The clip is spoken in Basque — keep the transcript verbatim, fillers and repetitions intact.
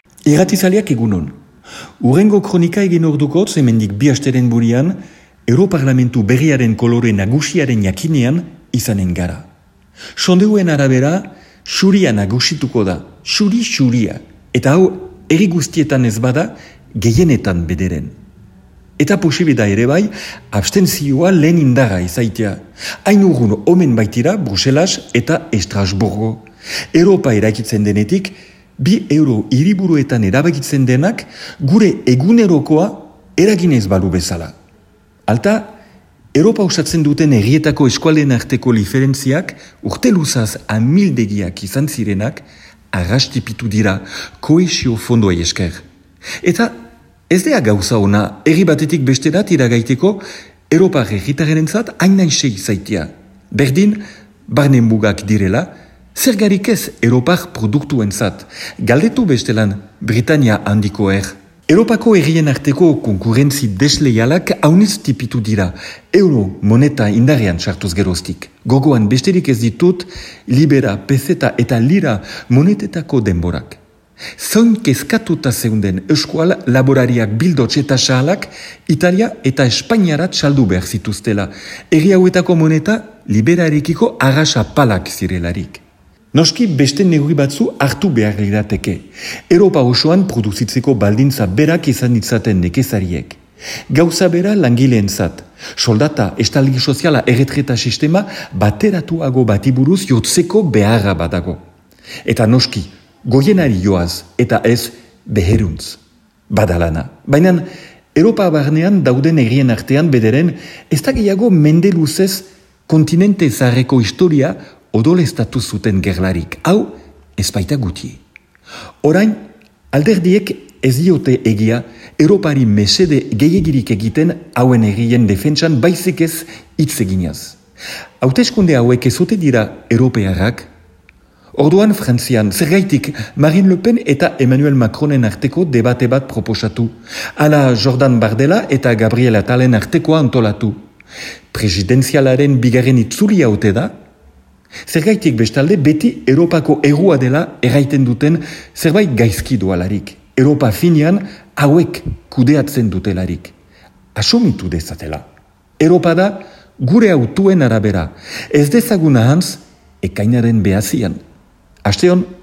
Irratizaleak egunon. Urrengo kronika egin orduko, hemendik bi asteren burian, Europarlamentu berriaren kolore nagusiaren jakinean izanen gara. Sondeguen arabera, xuria nagusituko da, xuri-xuria, eta hau eri guztietan ez bada, gehienetan bederen. Eta posibida ere bai, abstentzioa lehen indarra izaitea. Hain urgun omen baitira Bruselas eta Estrasburgo. Europa eraikitzen denetik, bi euro hiriburuetan erabakitzen denak, gure egunerokoa eraginez balu bezala. Alta, Europa osatzen duten herrietako eskualdeen arteko diferentziak, urte luzaz amildegiak izan zirenak, arrastipitu dira kohesio fondoa esker. Eta ez dea gauza ona, herri batetik besterat iragaiteko, Europar herritarentzat hain naise izaitia. Berdin, barnen mugak direla, zergarik ez Europar produktuentzat, galdetu bestelan Britania handiko er. Europako herrien arteko konkurrentzi desleialak hauniz tipitu dira, euro moneta indarrean sartuz geroztik. Gogoan besterik ez ditut, libera, pezeta eta lira monetetako denborak. Zoin kezkatuta zeunden eskual laborariak bildotx eta xahalak Italia eta Espainiarat saldu behar zituztela. Herri hauetako moneta liberarekiko arrasa palak zirelarik. Noski beste neurri batzu hartu behar lirateke. Europa osoan produzitzeko baldintza berak izan ditzaten nekezariek. Gauza bera langileentzat. Soldata, estalgi soziala, erretreta sistema bateratuago batiburuz jotzeko beharra badago. Eta noski, goienari joaz eta ez beheruntz. Badalana. Baina, Europa barnean dauden herrien artean bederen ez da gehiago mende luzez kontinente zaharreko historia odoleztatu zuten gerlarik. Hau, ez baita guti. Orain, alderdiek ez diote egia Europari mesede gehiagirik egiten hauen herrien defentsan baizik ez hitz eginaz. Hauteskunde hauek ezote dira Europearrak. Orduan Frantzian, zergaitik Marine Le Pen eta Emmanuel Macronen arteko debate bat proposatu. Ala Jordan Bardella eta Gabriel Attalen artekoa antolatu. Presidenzialaren bigarren itzuli haute da. Zergaitik bestalde beti Europako errua dela erraiten duten zerbait gaizki dualarik. Europa finean hauek kudeatzen dutelarik. Asumitu dezatela. Europa da gure autuen arabera. Ez dezaguna hans ekainaren behazian. Asteon,